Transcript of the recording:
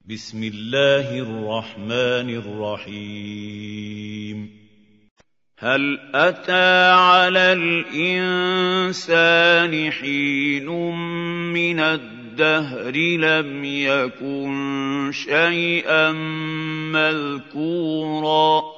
بسم الله الرحمن الرحيم هل أتى على الإنسان حين من الدهر لم يكن شيئا مذكورا